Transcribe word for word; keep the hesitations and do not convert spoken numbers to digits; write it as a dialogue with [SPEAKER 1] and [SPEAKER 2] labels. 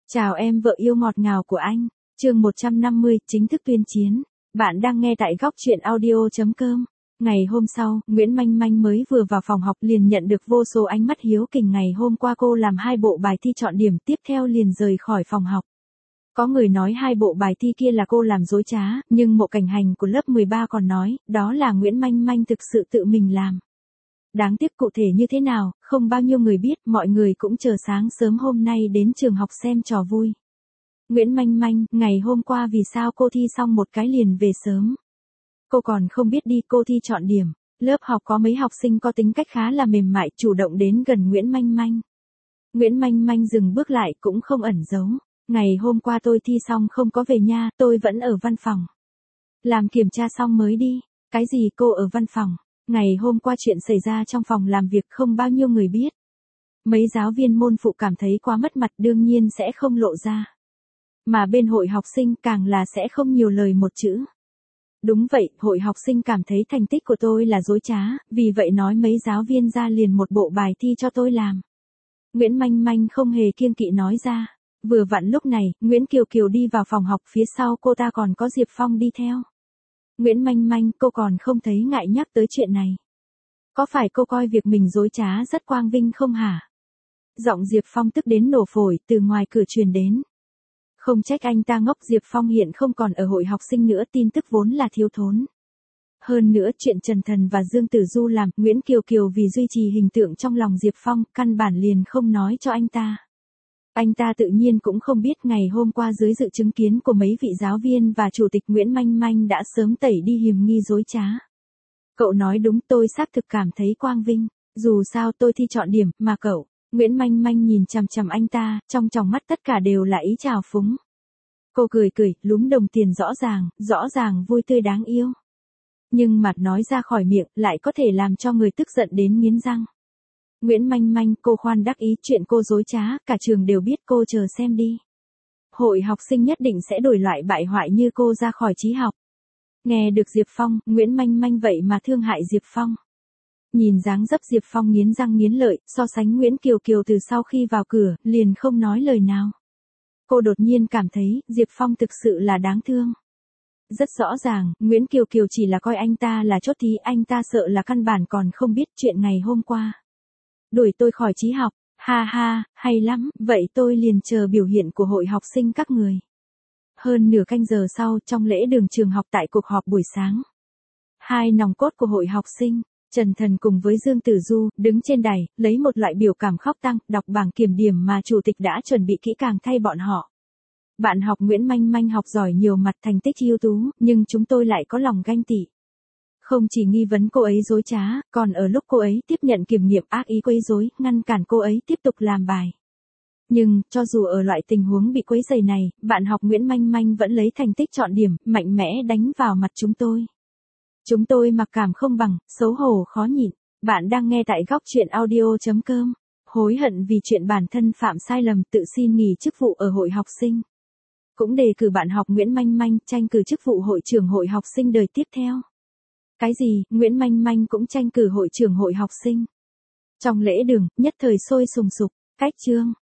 [SPEAKER 1] Chào em vợ yêu ngọt ngào của anh. Chương một trăm năm mươi, chính thức tuyên chiến. Bạn đang nghe tại góc truyện audio chấm com. Ngày hôm sau, Nguyễn Manh Manh mới vừa vào phòng học liền nhận được vô số ánh mắt hiếu kỳ. Ngày hôm qua cô làm hai bộ bài thi chọn điểm, tiếp theo liền rời khỏi phòng học. Có người nói hai bộ bài thi kia là cô làm dối trá, nhưng Mộ Cảnh Hành của lớp mười ba còn nói, đó là Nguyễn Manh Manh thực sự tự mình làm. Đáng tiếc cụ thể như thế nào, không bao nhiêu người biết, mọi người cũng chờ sáng sớm hôm nay đến trường học xem trò vui. Nguyễn Manh Manh, ngày hôm qua vì sao cô thi xong một cái liền về sớm? Cô còn không biết đi, cô thi chọn điểm. Lớp học có mấy học sinh có tính cách khá là mềm mại, chủ động đến gần Nguyễn Manh Manh. Nguyễn Manh Manh dừng bước lại cũng không ẩn giấu. Ngày hôm qua tôi thi xong không có về nha, tôi vẫn ở văn phòng. Làm kiểm tra xong mới đi. Cái gì cô ở văn phòng? Ngày hôm qua chuyện xảy ra trong phòng làm việc không bao nhiêu người biết. Mấy giáo viên môn phụ cảm thấy quá mất mặt, đương nhiên sẽ không lộ ra. Mà bên hội học sinh càng là sẽ không nhiều lời một chữ. Đúng vậy, hội học sinh cảm thấy thành tích của tôi là dối trá, vì vậy nói mấy giáo viên ra liền một bộ bài thi cho tôi làm. Nguyễn Manh Manh không hề kiêng kỵ nói ra. Vừa vặn lúc này, Nguyễn Kiều Kiều đi vào phòng học, phía sau cô ta còn có Diệp Phong đi theo. Nguyễn Manh Manh, cô còn không thấy ngại nhắc tới chuyện này. Có phải cô coi việc mình dối trá rất quang vinh không hả? Giọng Diệp Phong tức đến nổ phổi, từ ngoài cửa truyền đến. Không trách anh ta ngốc, Diệp Phong hiện không còn ở hội học sinh nữa, tin tức vốn là thiếu thốn. Hơn nữa chuyện Trần Thần và Dương Tử Du làm, Nguyễn Kiều Kiều vì duy trì hình tượng trong lòng Diệp Phong, căn bản liền không nói cho anh ta. Anh ta tự nhiên cũng không biết ngày hôm qua dưới sự chứng kiến của mấy vị giáo viên và chủ tịch, Nguyễn Manh Manh đã sớm tẩy đi hiềm nghi dối trá. Cậu nói đúng, tôi xác thực cảm thấy quang vinh, dù sao tôi thi chọn điểm, mà cậu. Nguyễn Manh Manh nhìn chằm chằm anh ta, trong tròng mắt tất cả đều là ý trào phúng. Cô cười cười, lúm đồng tiền rõ ràng, rõ ràng vui tươi đáng yêu. Nhưng mặt nói ra khỏi miệng, lại có thể làm cho người tức giận đến nghiến răng. Nguyễn Manh Manh, cô khoan đắc ý, chuyện cô dối trá, cả trường đều biết, cô chờ xem đi. Hội học sinh nhất định sẽ đổi loại bại hoại như cô ra khỏi trí học. Nghe được Diệp Phong, Nguyễn Manh Manh vậy mà thương hại Diệp Phong. Nhìn dáng dấp Diệp Phong nghiến răng nghiến lợi, so sánh Nguyễn Kiều Kiều từ sau khi vào cửa, liền không nói lời nào. Cô đột nhiên cảm thấy, Diệp Phong thực sự là đáng thương. Rất rõ ràng, Nguyễn Kiều Kiều chỉ là coi anh ta là chốt thí, anh ta sợ là căn bản còn không biết chuyện ngày hôm qua. Đuổi tôi khỏi trí học, ha ha, hay lắm, vậy tôi liền chờ biểu hiện của hội học sinh các người. Hơn nửa canh giờ sau, trong lễ đường trường học tại cuộc họp buổi sáng. Hai nòng cốt của hội học sinh, Trần Thần cùng với Dương Tử Du, đứng trên đài, lấy một loại biểu cảm khóc tang, đọc bảng kiểm điểm mà chủ tịch đã chuẩn bị kỹ càng thay bọn họ. Bạn học Nguyễn Manh Manh học giỏi nhiều mặt, thành tích ưu tú, nhưng chúng tôi lại có lòng ganh tị. Không chỉ nghi vấn cô ấy dối trá, còn ở lúc cô ấy tiếp nhận kiểm nghiệm ác ý quấy rối, ngăn cản cô ấy tiếp tục làm bài. Nhưng, cho dù ở loại tình huống bị quấy rầy này, bạn học Nguyễn Manh Manh vẫn lấy thành tích chọn điểm, mạnh mẽ đánh vào mặt chúng tôi. Chúng tôi mặc cảm không bằng, xấu hổ khó nhịn. Bạn đang nghe tại góc truyện audio chấm com. Hối hận vì chuyện bản thân phạm sai lầm, tự xin nghỉ chức vụ ở hội học sinh. Cũng đề cử bạn học Nguyễn Manh Manh tranh cử chức vụ hội trưởng hội học sinh đời tiếp theo. Cái gì, Nguyễn Manh Manh cũng tranh cử hội trưởng hội học sinh. Trong lễ đường, nhất thời sôi sùng sục, cách chương.